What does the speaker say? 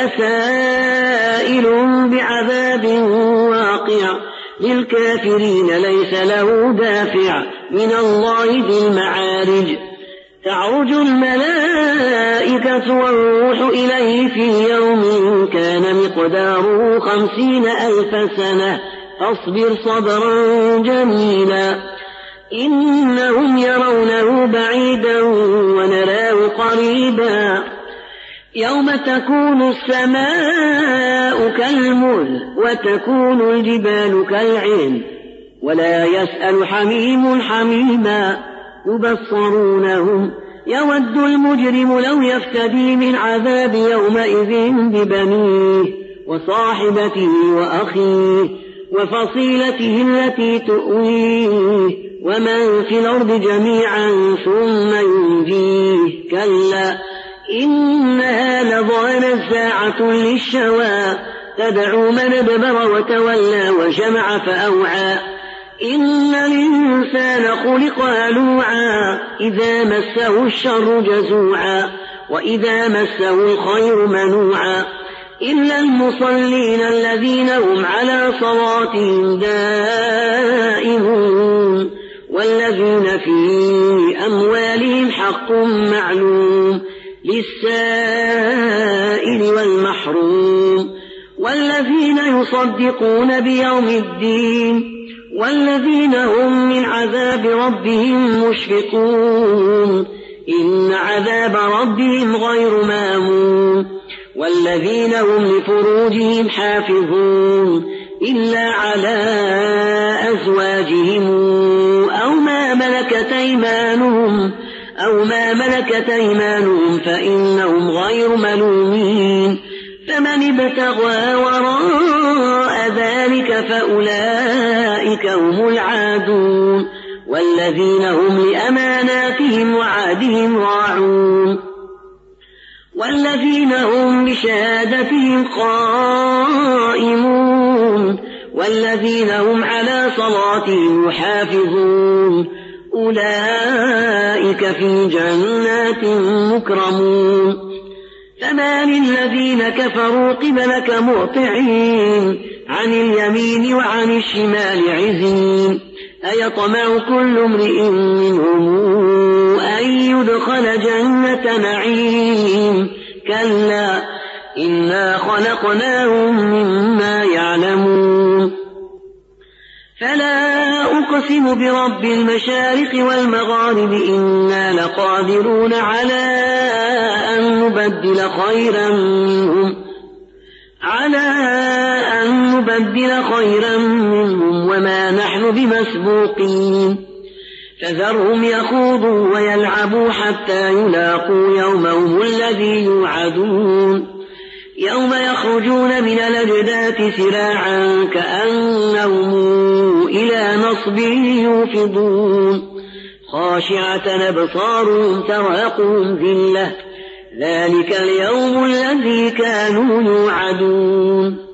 سائل بعذاب واقع للكافرين ليس له دافع من الله ذي المعارج تعرج الملائكة والروح إليه في يوم كان مقداره 50,000 سنة فاصبر صبرا جميلا إنهم يرونه بعيدا ونراه قريبا يوم تكون السماء كالمهل وتكون الجبال كالعهن ولا يسأل حميم حميما يبصرونهم يود المجرم لو يفتدي من عذاب يومئذ ببنيه وصاحبته وأخيه وفصيلته التي تؤويه ومن في الأرض جميعا ثم ينجيه كلا إنها لظى نزاعة للشوى تدعو من أدبر وتولى وجمع فأوعى إن الإنسان خلق هلوعا إذا مسه الشر جزوعا وإذا مسه الخير منوعا إلا المصلين الذين هم على صلاتهم دائمون والذين في أموالهم حق معلوم للسائل والمحروم والذين يصدقون بيوم الدين والذين هم من عذاب ربهم مشفقون إن عذاب ربهم غير مامون والذين هم لفروجهم حافظون إلا على أزواجهم أو ما ملكت أيمانهم فإنهم غير ملومين فمن ابتغى وراء ذلك فأولئك هم العادون والذين هم لأماناتهم وعهدهم راعون والذين هم بشهادتهم قائمون والذين هم على صلاتهم يحافظون أولئك في جنات مكرمون فما للذين كفروا قبلك مهطعين عن اليمين وعن الشمال عزين أيطمع كل امرئ منهم أن يدخل جنة نعيم كلا إنا خلقناهم مما يعلمون فلا أقسم برب المشارق والمغارب إنا لقادرون على أن نبدل خيرا منهم وما نحن بمسبوقين فذرهم يخوضوا ويلعبوا حتى يلاقوا يومهم الذي يوعدون يوم يخرجون من الأجداث سراعا كأنهم إلى نصب يوفضون خاشعة أبصارهم ترهقهم ذلة ذلك اليوم الذي كانوا يوعدون